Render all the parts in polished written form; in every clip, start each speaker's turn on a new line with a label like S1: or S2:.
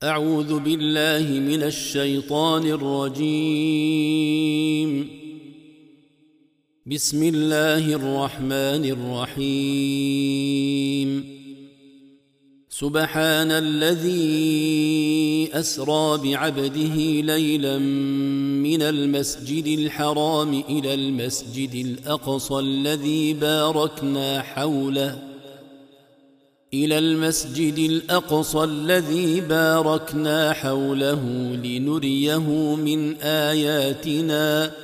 S1: أعوذ بالله من الشيطان الرجيم. بسم الله الرحمن الرحيم. سبحان الذي أسرى بعبده ليلا من المسجد الحرام إلى المسجد الأقصى الذي باركنا حوله لنريه من آياتنا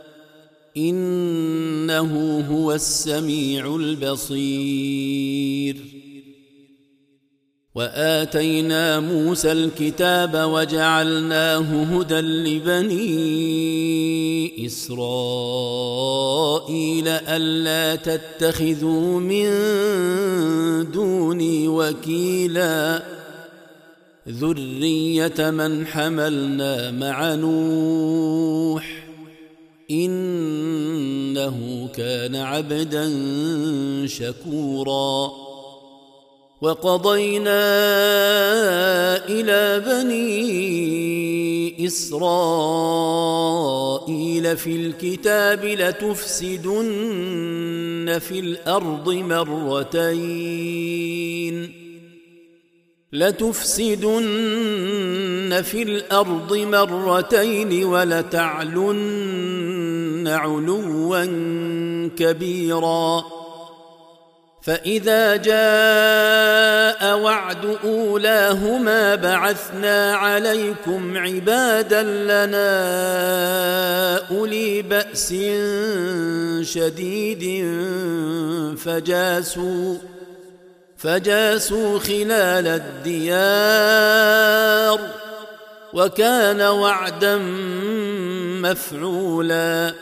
S1: إنه هو السميع البصير. وآتينا موسى الكتاب وجعلناه هدى لبني إسرائيل ألا تتخذوا من دوني وكيلا ذرية من حملنا مع نوح إنه كان عبدا شكورا. وقضينا إلى بني إسرائيل في الكتاب لتفسدن في الأرض مرتين ولتعلن علوا كبيرا. فإذا جاء وعد أولاهما بعثنا عليكم عبادا لنا أولي بأس شديد فجاسوا خلال الديار وكان وعدا مفعولا.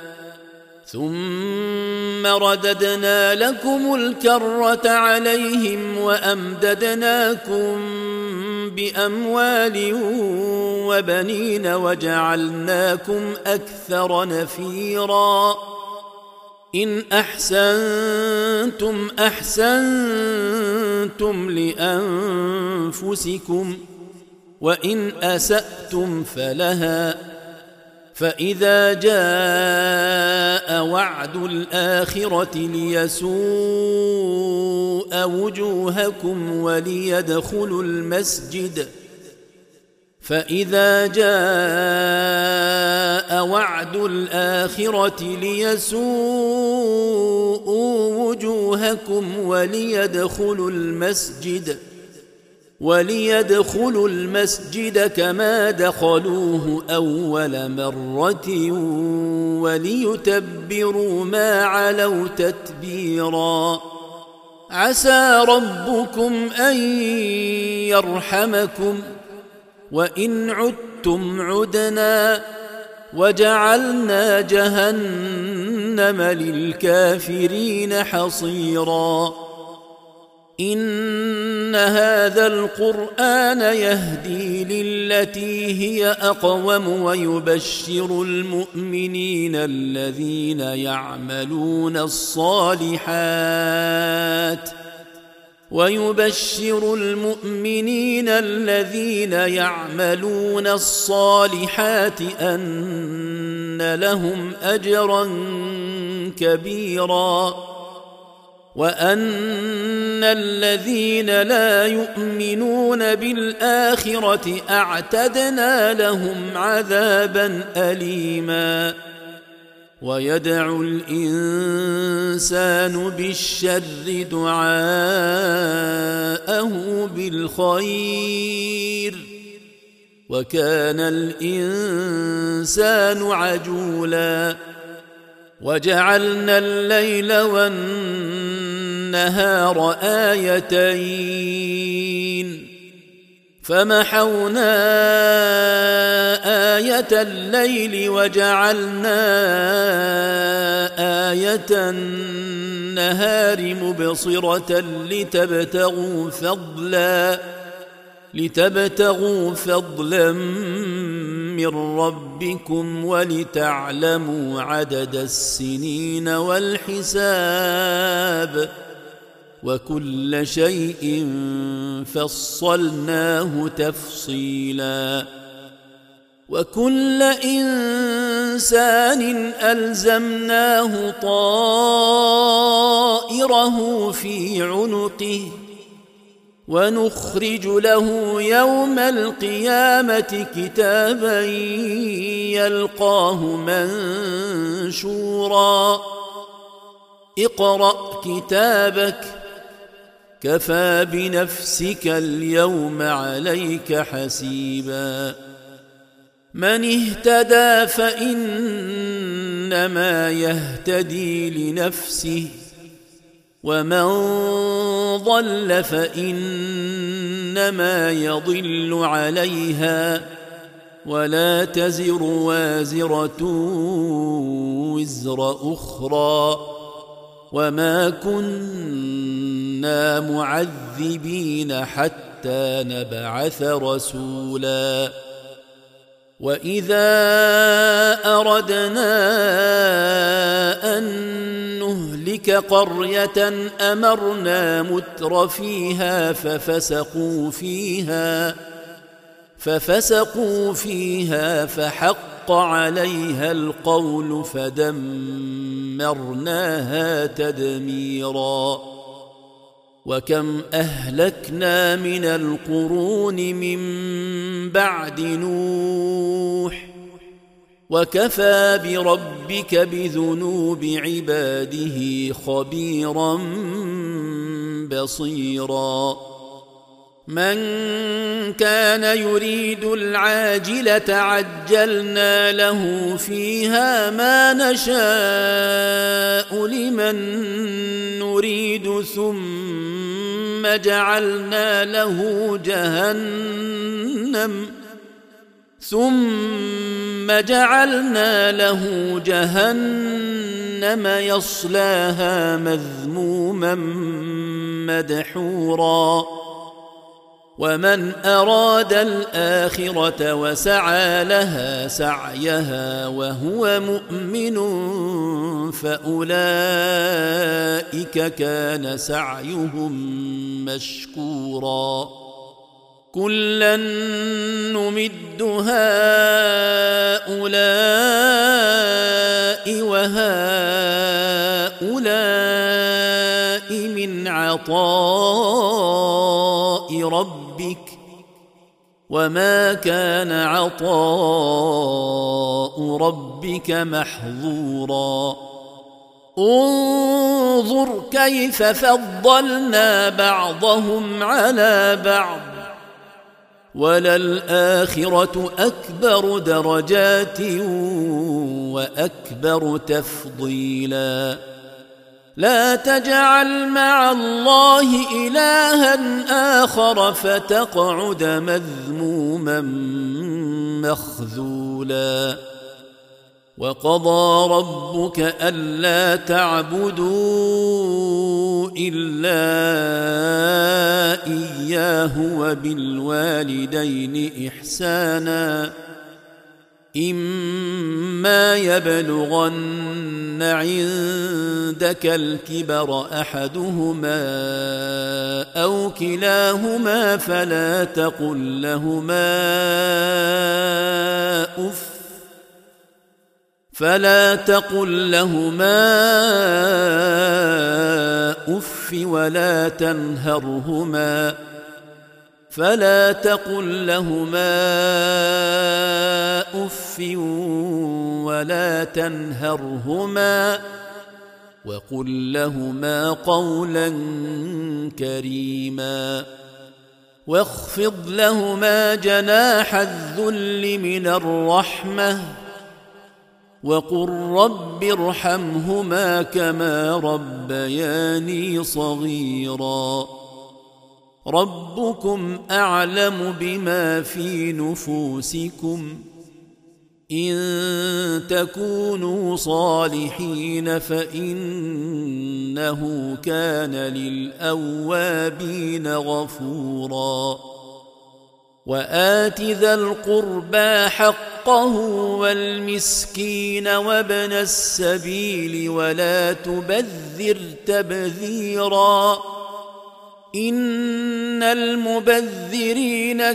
S1: ثم رددنا لكم الكرة عليهم وأمددناكم بأموال وبنين وجعلناكم أكثر نفيرا. إن أحسنتم أحسنتم لأنفسكم وإن أسأتم فلها. فإذا جاء وعد الآخرة ليسوء وجوهكم وليدخلوا المسجد كما دخلوه أول مرة وليتبروا ما علوا تتبيرا. عسى ربكم أن يرحمكم وإن عدتم عدنا وجعلنا جهنم للكافرين حصيرا. إن هذا القرآن يهدي للتي هي أقوم ويبشر المؤمنين الذين يعملون الصالحات أن لهم أجرا كبيرا وأن الذين لا يؤمنون بالآخرة أعتدنا لهم عذابا أليما. ويدعو الإنسان بالشر دعاءه بالخير وكان الإنسان عجولا. وجعلنا الليل والنهار آيتين فمحونا آية الليل وجعلنا آية النهار مبصرة لتبتغوا فضلا من ربكم ولتعلموا عدد السنين والحساب وكل شيء فصلناه تفصيلا وكل إنسان ألزمناه طائره في عنقه ونخرج له يوم القيامة كتابا يلقاه منشورا اقرأ كتابك كفى بنفسك اليوم عليك حسيبا من اهتدى فإنما يهتدي لنفسه ومن ضل فإنما يضل عليها ولا تزر وازرة وزر أخرى وما كنا معذبين حتى نبعث رسولا وإذا أردنا أن نهلك قرية أمرنا متر فيها ففسقوا فيها فحق عليها القول فدمرناها تدميرا وكم أهلكنا من القرون من بعد نوح وكفى بربك بذنوب عباده خبيرا بصيرا من كان يريد العاجلة عجلنا له فيها ما نشاء لمن نريد ثم جعلنا له جهنم يصلاها مذموما مدحورا ومن أراد الآخرة وسعى لها سعيها وهو مؤمن فأولئك كان سعيهم مشكورا كلا نمد هؤلاء وهؤلاء من عطاء ربك وما كان عطاء ربك محظورا انظر كيف فضلنا بعضهم على بعض وللآخرة أكبر درجات وأكبر تفضيلا لا تجعل مع الله إلها آخر فتقعد مذموما مخذولا وقضى ربك ألا تعبدوا إلا إياه وبالوالدين إحسانا إما يبلغن عندك الكبر أحدهما أو كلاهما فلا تقل لهما أف ولا تنهرهما وقل لهما قولا كريما واخفض لهما جناح الذل من الرحمة وقل رب ارحمهما كما ربياني صغيرا ربكم أعلم بما في نفوسكم إن تكونوا صالحين فإنه كان للأوابين غفورا وآت ذا القربى حقه والمسكين وابن السبيل ولا تبذر تبذيرا إن المبذرين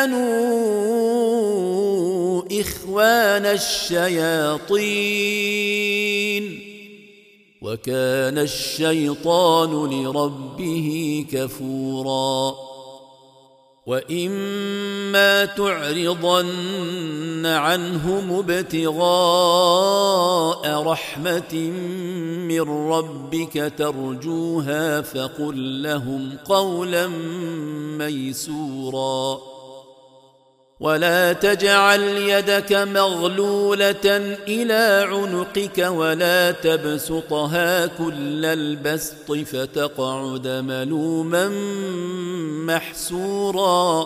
S1: كانوا إخوان الشياطين وكان الشيطان لربه كفورا وإما تعرضن عنهم ابتغاء رحمة من ربك ترجوها فقل لهم قولا ميسورا ولا تجعل يدك مغلولة إلى عنقك ولا تبسطها كل البسط فتقعد ملوما محسورا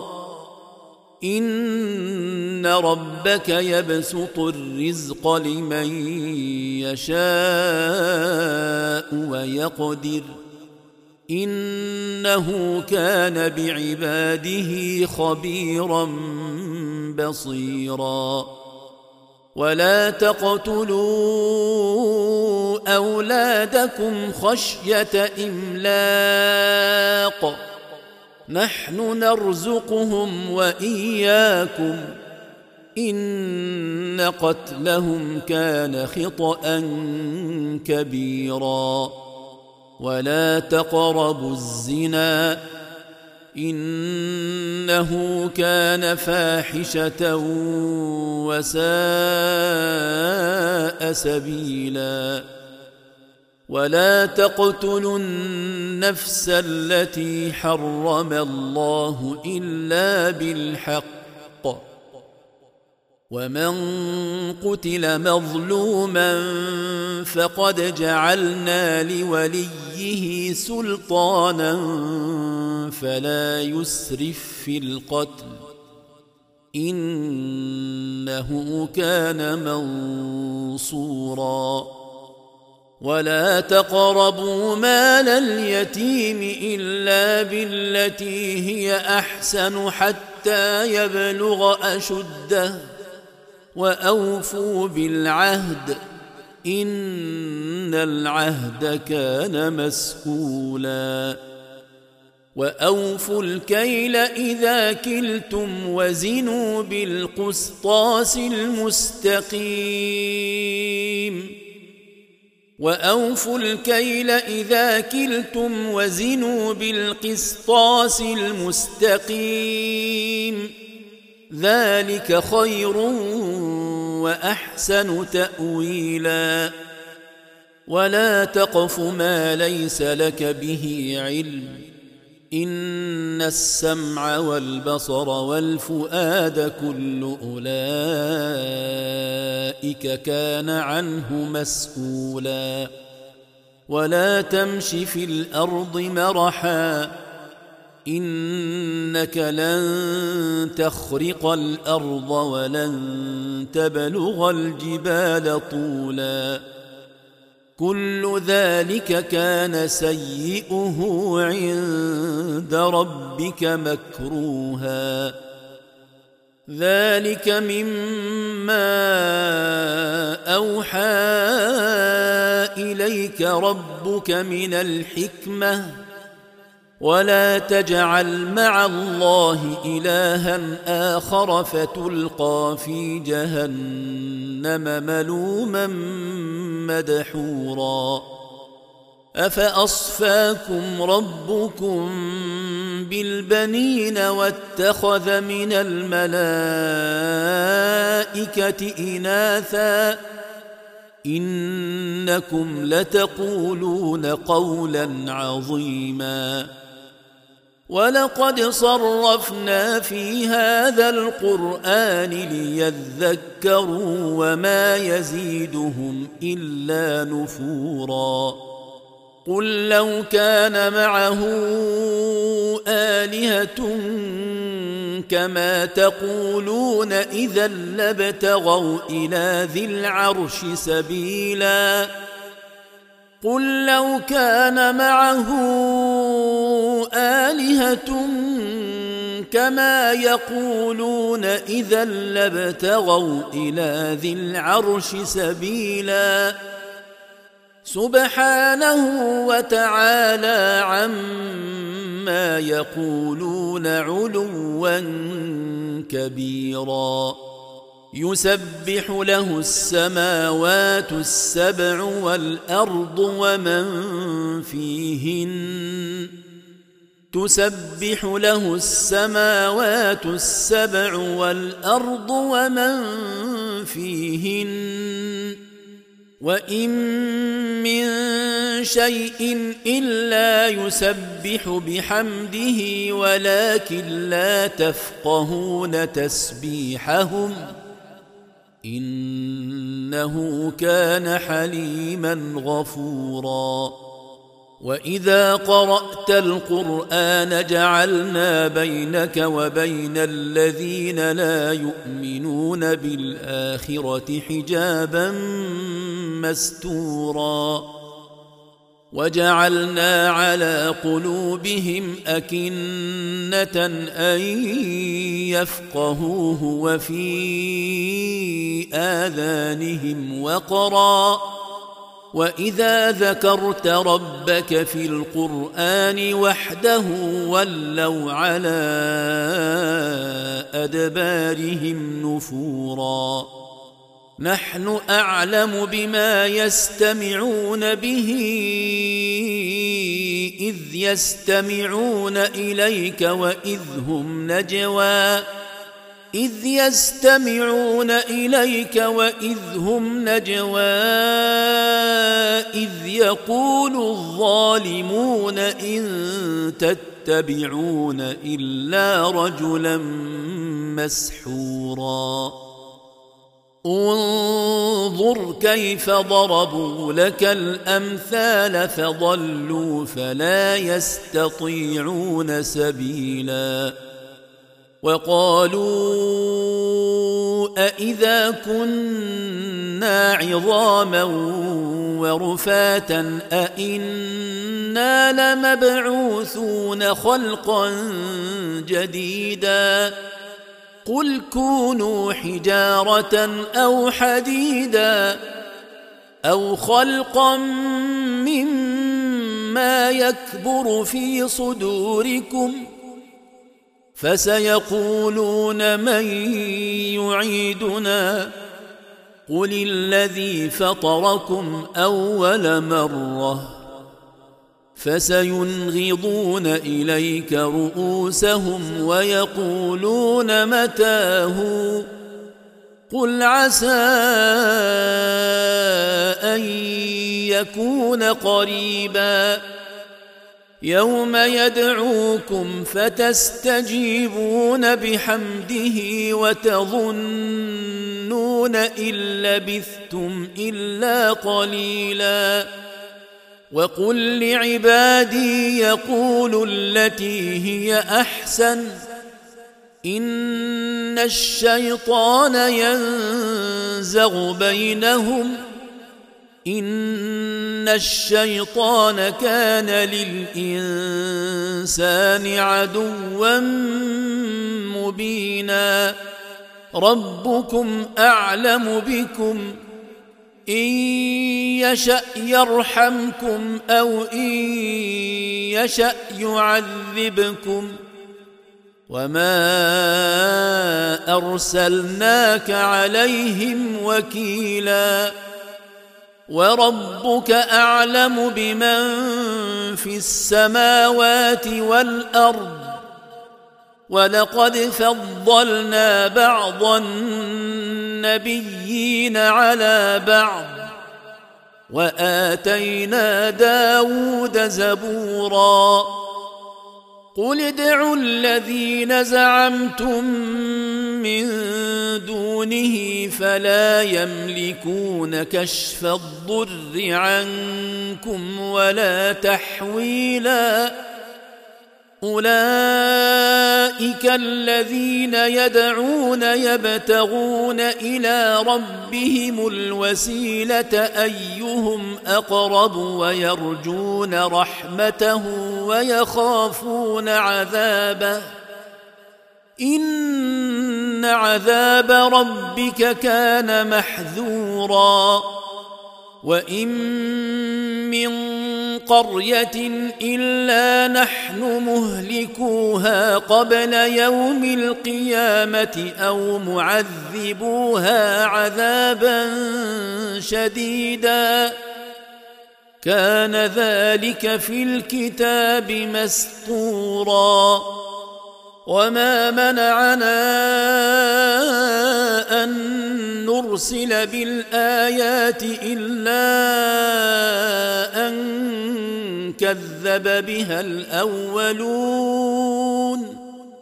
S1: إن ربك يبسط الرزق لمن يشاء ويقدر إنه كان بعباده خبيرا بصيرا ولا تقتلوا أولادكم خشية إملاق نحن نرزقهم وإياكم إن قتلهم كان خطأ كبيرا ولا تقربوا الزنا إنه كان فاحشة وساء سبيلا ولا تقتلوا النفس التي حرم الله إلا بالحق ومن قتل مظلوما فقد جعلنا لوليه سلطانا فلا يسرف في القتل إنه كان منصورا ولا تقربوا مال اليتيم إلا بالتي هي أحسن حتى يبلغ أشده وأوفوا بالعهد إن العهد كان مسؤولا وأوفوا الكيل إذا كلتم وزنوا بالقسطاس المستقيم وأوفوا الكيل إذا كلتم وزنوا بالقسطاس المستقيم ذلك خير وأحسن تأويلا ولا تقف ما ليس لك به علم إن السمع والبصر والفؤاد كل أولئك كان عنه مسؤولا ولا تمش في الأرض مرحا إنك لن تخرق الأرض ولن تبلغ الجبال طولا كل ذلك كان سيئه عند ربك مكروها ذلك مما أوحى إليك ربك من الحكمة ولا تجعل مع الله إلها آخر فتلقى في جهنم ملوما مدحورا أفأصفاكم ربكم بالبنين واتخذ من الملائكة إناثا إنكم لتقولون قولا عظيما ولقد صرفنا في هذا القرآن ليذكروا وما يزيدهم إلا نفورا قل لو كان معه آلهة كما تقولون إذا لابتغوا إلى ذي العرش سبيلا قل لو كان معه آلهة كما يقولون إذا لابتغوا إلى ذي العرش سبيلا سبحانه وتعالى عما ما يقولون علوا كبيرا يسبح له السماوات السبع والأرض ومن فيهن تسبح له السماوات السبع والأرض ومن فيهن وإن من شيء إلا يسبح بحمده ولكن لا تفقهون تسبيحهم إنه كان حليما غفورا وإذا قرأت القرآن جعلنا بينك وبين الذين لا يؤمنون بالآخرة حجابا مستورا وجعلنا على قلوبهم أكنة أن يفقهوه وفي آذانهم وقرا وإذا ذكرت ربك في القرآن وحده ولوا على أدبارهم نفورا نحن أعلم بما يستمعون به إذ يستمعون إليك وإذ هم نجوى إذ يقول الظالمون إن تتبعون إلا رجلا مسحورا انظر كيف ضربوا لك الأمثال فضلوا فلا يستطيعون سبيلا وقالوا أإذا كنا عظاما ورفاتا أإنا لمبعوثون خلقا جديدا قل كونوا حجارة أو حديدا أو خلقا مما يكبر في صدوركم فسيقولون من يعيدنا قل الذي فطركم أول مرة فسينغضون إليك رؤوسهم ويقولون متاه قل عسى أن يكون قريبا يوم يدعوكم فتستجيبون بحمده وتظنون إن لبثتم إلا قليلا وقل لعبادي يقولوا التي هي أحسن إن الشيطان ينزغ بينهم إن الشيطان كان للإنسان عدوا مبينا ربكم أعلم بكم إن يشأ يرحمكم أو إن يشأ يعذبكم وما أرسلناك عليهم وكيلا وربك أعلم بمن في السماوات والأرض ولقد فضلنا بعض النبيين على بعض وآتينا داود زبورا قل ادعوا الذين زعمتم من دونه فلا يملكون كشف الضر عنكم ولا تحويلا أولئك الذين يدعون يبتغون إلى ربهم الوسيلة أيهم أقرب ويرجون رحمته ويخافون عذابه إن عذاب ربك كان محذورا وإن من قرية إلا نحن مهلكوها قبل يوم القيامة أو معذبوها عذابا شديدا كان ذلك في الكتاب مسطورا وما منعنا أن نرسل بالآيات إلا أن كذب بها الأولون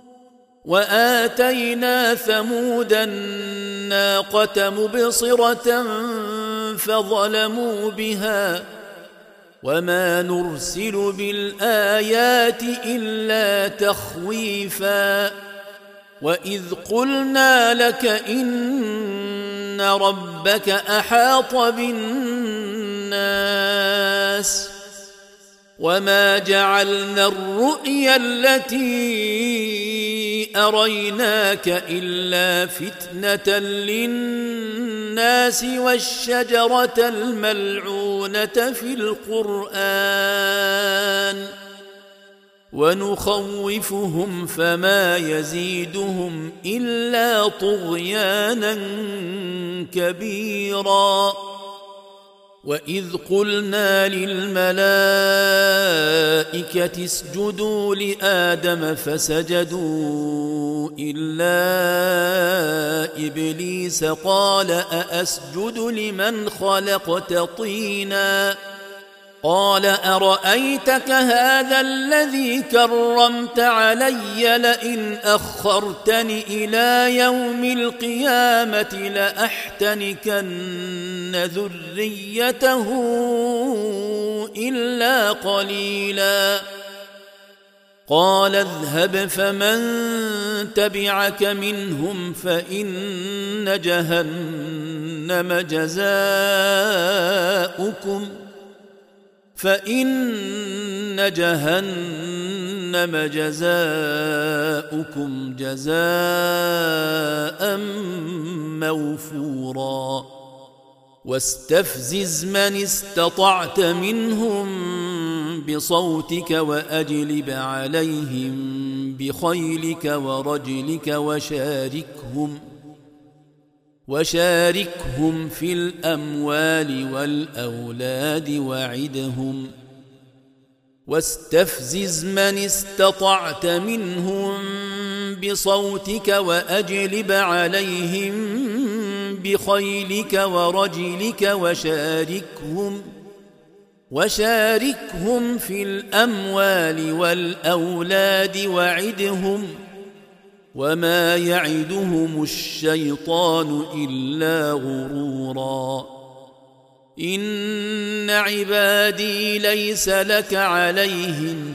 S1: وآتينا ثمود الناقة مبصرة فظلموا بها وما نرسل بالآيات إلا تخويفا وإذ قلنا لك إن ربك أحاط بالناس وما جعلنا الرؤيا التي أريناك إلا فتنة للناس والشجرة الملعونة في القرآن ونخوفهم فما يزيدهم إلا طغيانا كبيرا وإذ قلنا للملائكة اسجدوا لآدم فسجدوا إلا إبليس قال أأسجد لمن خلقت طينا قال أرأيتك هذا الذي كرمت علي لئن أخرتني إلى يوم القيامة لأحتنكن ذريته إلا قليلا قال اذهب فمن تبعك منهم فإن جهنم جزاؤكم جزاء موفورا واستفزز من استطعت منهم بصوتك وأجلب عليهم بخيلك ورجلك وشاركهم في الأموال والأولاد وعدهم واستفزز من استطعت منهم بصوتك وأجلب عليهم بخيلك ورجلك وشاركهم في الأموال والأولاد وعدهم وما يعدهم الشيطان إلا غرورا إن عبادي ليس لك عليهم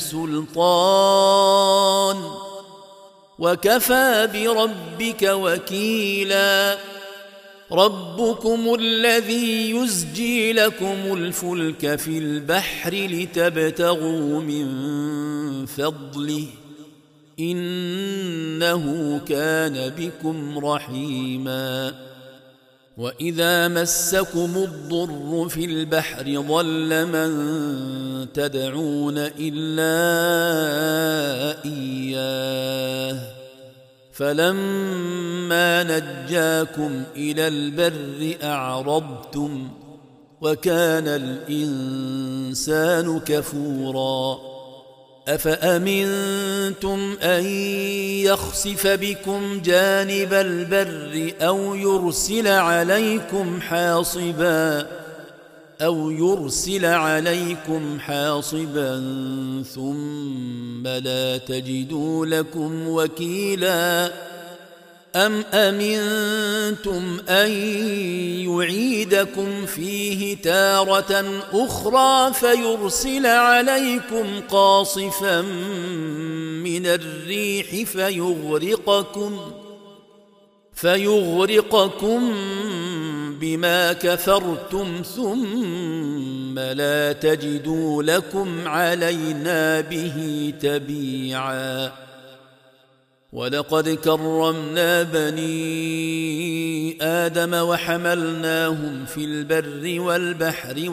S1: سلطان وكفى بربك وكيلا ربكم الذي يزجي لكم الفلك في البحر لتبتغوا من فضله إنه كان بكم رحيما وإذا مسكم الضر في البحر ضل من تدعون إلا إياه فلما نجاكم إلى البر أعرضتم وكان الإنسان كفورا أفأمنتم أن يخسف بكم جانب البر أو يرسل عليكم حاصبا ثم لا تجدوا لكم وكيلا أم أمنتم أن يعيدكم فيه تارة أخرى فيرسل عليكم قاصفا من الريح فيغرقكم بما كفرتم ثم لا تجدوا لكم علينا به تبيعا ولقد كرمنا بني آدم وحملناهم في البر والبحر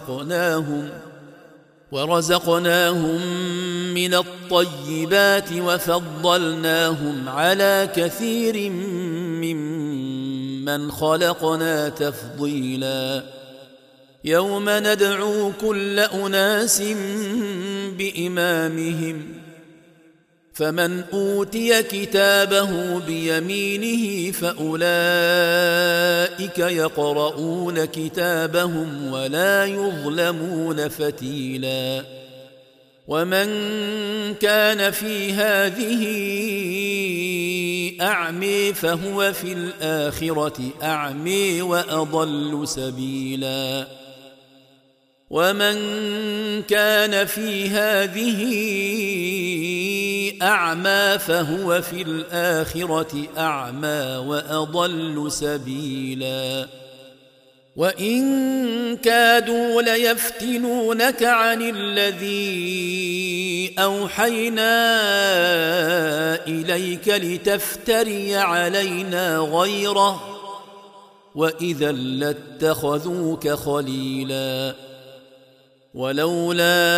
S1: ورزقناهم من الطيبات وفضلناهم على كثير ممن خلقنا تفضيلا يوم ندعو كل أناس بإمامهم فمن أوتي كتابه بيمينه فأولئك يقرؤون كتابهم ولا يظلمون فتيلا ومن كان في هذه أعمي فهو في الآخرة أعمي وأضل سبيلا ومن كان في هذه أعمى فهو في الآخرة أعمى وأضل سبيلا وإن كادوا ليفتنونك عن الذي أوحينا إليك لتفتري علينا غيره وإذا لاتخذوك خليلا ولولا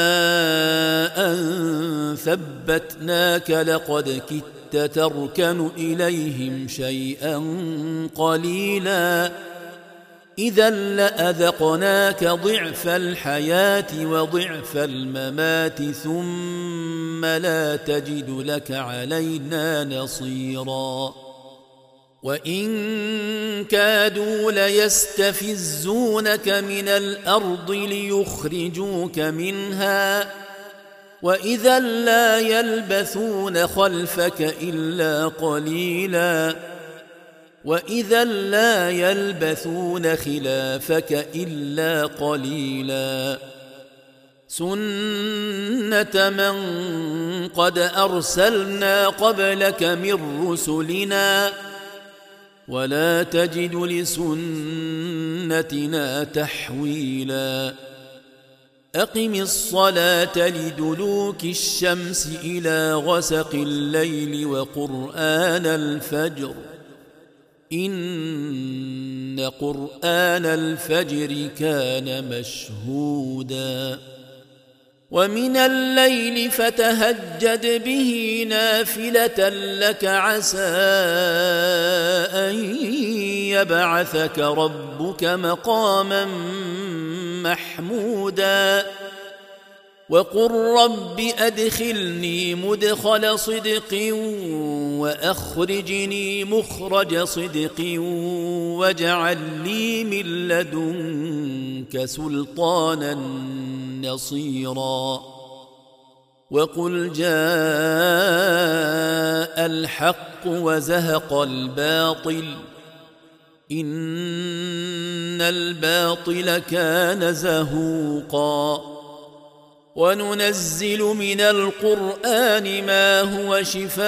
S1: أن ثبتناك لقد كدت تركن إليهم شيئا قليلا إذا لأذقناك ضعف الحياة وضعف الممات ثم لا تجد لك علينا نصيرا وإن كادوا ليستفزونك من الأرض ليخرجوك منها وإذا لا يلبثون خلفك إلا قليلا وإذا لا يلبثون خلافك إلا قليلا سنة من قد أرسلنا قبلك من رسلنا ولا تجد لسنتنا تحويلا أقم الصلاة لدلوك الشمس إلى غسق الليل وقرآن الفجر إن قرآن الفجر كان مشهودا ومن الليل فتهجد به نافلة لك عسى أن يبعثك ربك مقاما محمودا وقل رب أدخلني مدخل صدق وأخرجني مخرج صدق واجعل لي من لدنك سلطانا نصيرا وقل جاء الحق وزهق الباطل إن الباطل كان زهوقا وننزل من القرآن ما هو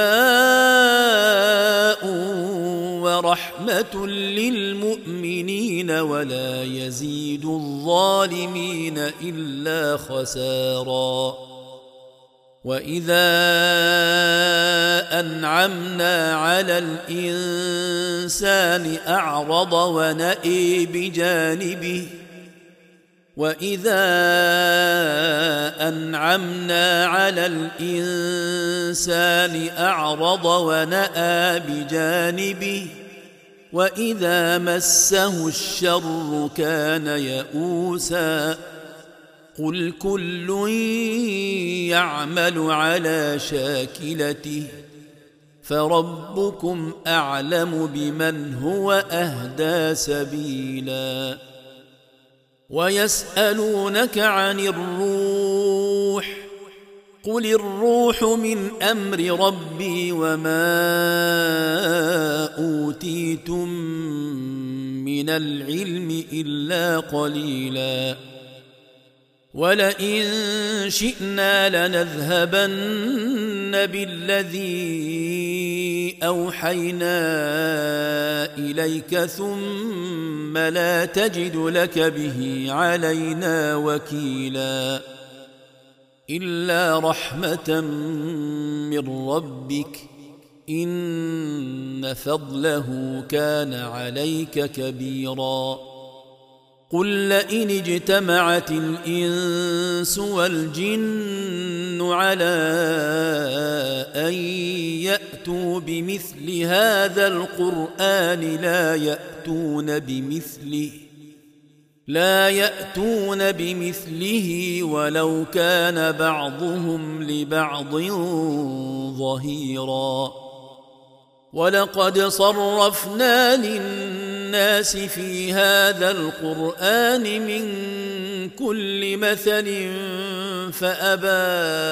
S1: شفاء ورحمة للمؤمنين ولا يزيد الظالمين إلا خسارا وإذا أنعمنا على الإنسان أعرض ونأى بجانبه وإذا أنعمنا على الإنسان أعرض ونأى بجانبه وإذا مسه الشر كان يئوسا قل كل يعمل على شاكلته فربكم أعلم بمن هو أهدى سبيلا ويسألونك عن الروح قل الروح من أمر ربي وما أوتيتم من العلم إلا قليلا ولئن شئنا لنذهبن بالذي أوحينا إليك ثم لا تجد لك به علينا وكيلا إلا رحمة من ربك إن فضله كان عليك كبيرا قل لئن اجتمعت الإنس والجن على أن يأتوا بمثل هذا القرآن لا يأتون بمثله ولو كان بعضهم لبعض ظهيرا ولقد صرفنا للناس في هذا القرآن من كل مثل فأبى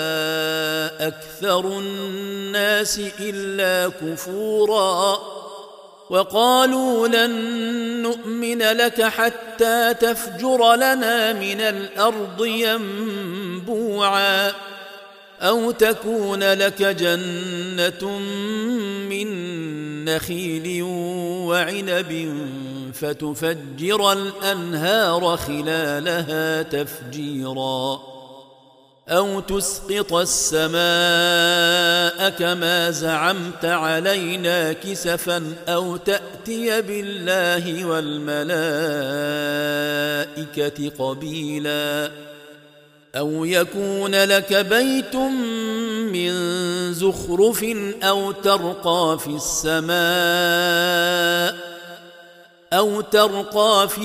S1: أكثر الناس إلا كفورا وقالوا لن نؤمن لك حتى تفجر لنا من الأرض ينبوعا أو تكون لك جنة من نخيل وعنب فتفجر الأنهار خلالها تفجيرا أو تسقط السماء كما زعمت علينا كسفا أو تأتي بالله والملائكة قبيلا أو يكون لك بيت من زخرف أو ترقى في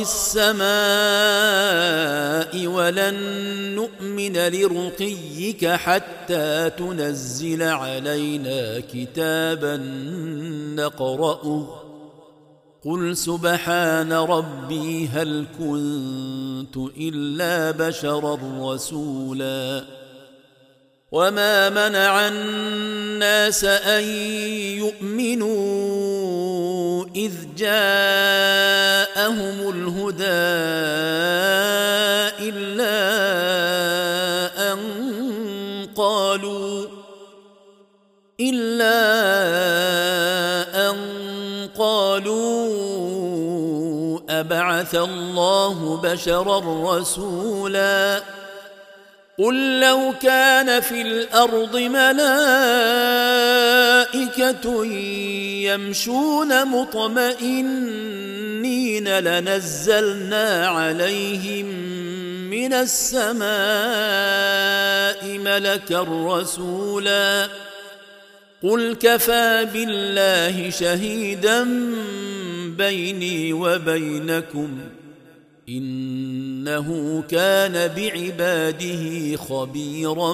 S1: السماء ولن نؤمن لرقيك حتى تنزل علينا كتابا نقرأه قل سبحان ربي هل كنت إلا بشرا رسولا وما منع الناس أن يؤمنوا إذ جاءهم الهدى إلا أن قالوا أبعث الله بشرا رسولا قل لو كان في الأرض ملائكة يمشون مطمئنين لنزلنا عليهم من السماء ملكا رسولا قل كفى بالله شهيدا بيني وبينكم إنه كان بعباده خبيرا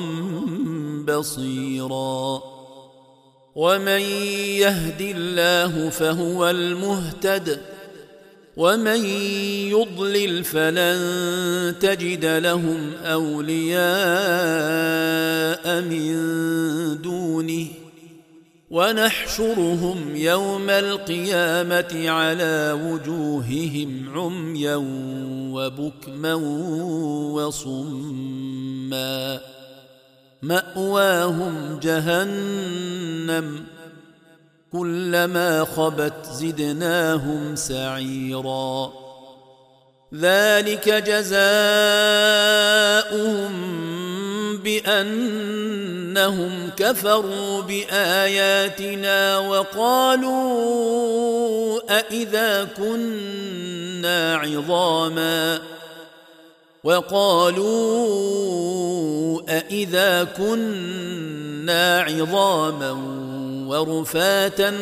S1: بصيرا ومن يهد الله فهو المهتد ومن يضلل فلن تجد لهم أولياء من دونه ونحشرهم يوم القيامة على وجوههم عميا وبكما وصما مأواهم جهنم كلما خبت زدناهم سعيرا ذلك جزاؤهم بأنهم كفروا بآياتنا وقالوا أإذا كنا عظاما ورفاتا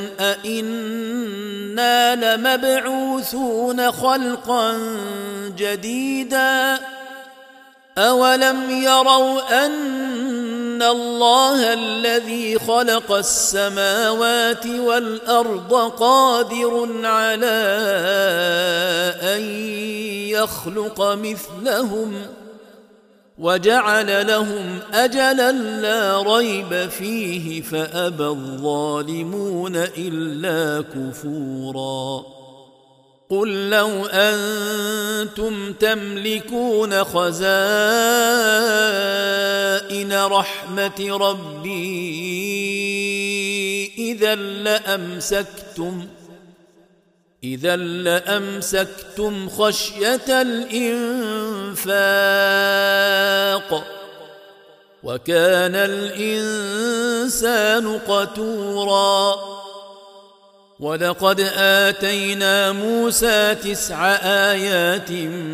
S1: أإنا لمبعوثون خلقا جديدا أولم يروا أن الله الذي خلق السماوات والأرض قادر على أن يخلق مثلهم وجعل لهم أجلا لا ريب فيه فأبى الظالمون إلا كفورا قل لو أنتم تملكون خزائن رحمة ربي إذا لأمسكتم خشية الإنفاق وكان الإنسان قتورا ولقد آتينا موسى 9 آيات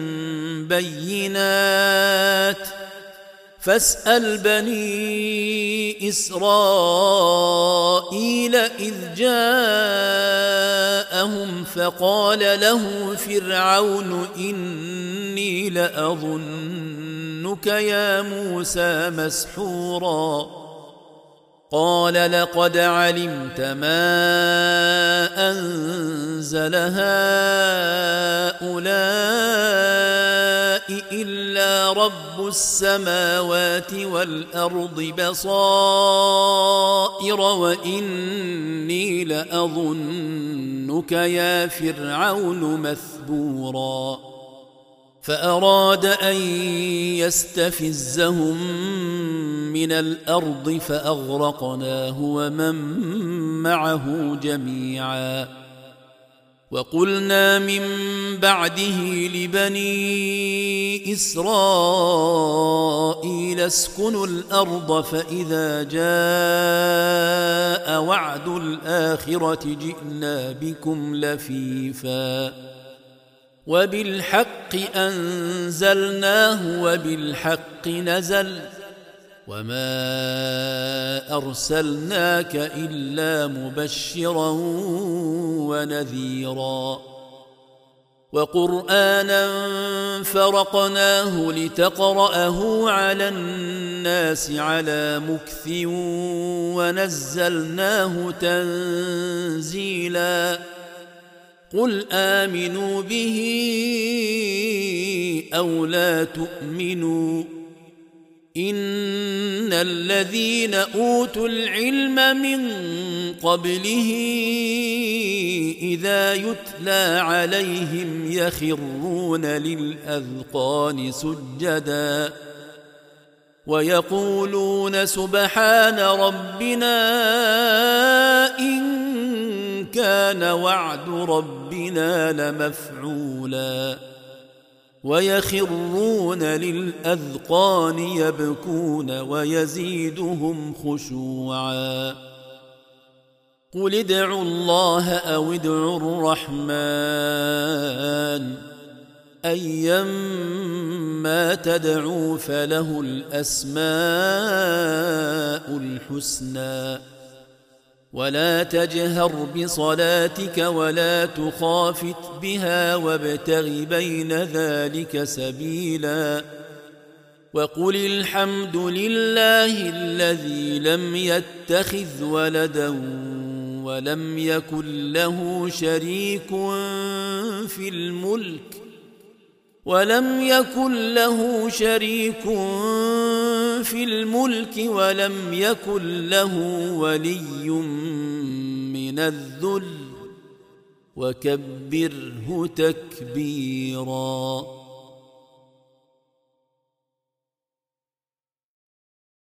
S1: بينات فاسأل بني إسرائيل إذ جاءهم فقال له فرعون إني لأظنك يا موسى مسحورا قال لقد علمت ما أنزل هؤلاء إلا رب السماوات والأرض بصائر وإني لأظنك يا فرعون مثبورا فأراد أن يستفزهم من الأرض فأغرقناه ومن معه جميعا وقلنا من بعده لبني إسرائيل اسكنوا الأرض فإذا جاء وعد الآخرة جئنا بكم لفيفا وبالحق أنزلناه وبالحق نزل وما أرسلناك إلا مبشرا ونذيرا وقرآنا فرقناه لتقرأه على الناس على مكث ونزلناه تنزيلا قل آمنوا به أو لا تؤمنوا إن الذين أوتوا العلم من قبله إذا يتلى عليهم يخرون للأذقان سجدا ويقولون سبحان ربنا إن كان وعد ربنا لمفعولا ويخرون للأذقان يبكون ويزيدهم خشوعا قل ادعوا الله أو ادعوا الرحمن أيما تدعوا فله الأسماء الحسنى ولا تجهر بصلاتك ولا تخافت بها وابتغ بين ذلك سبيلا وقل الحمد لله الذي لم يتخذ ولدا ولم يكن له شريك في الملك ولم يكن له ولي من الذل وكبره تكبيرا.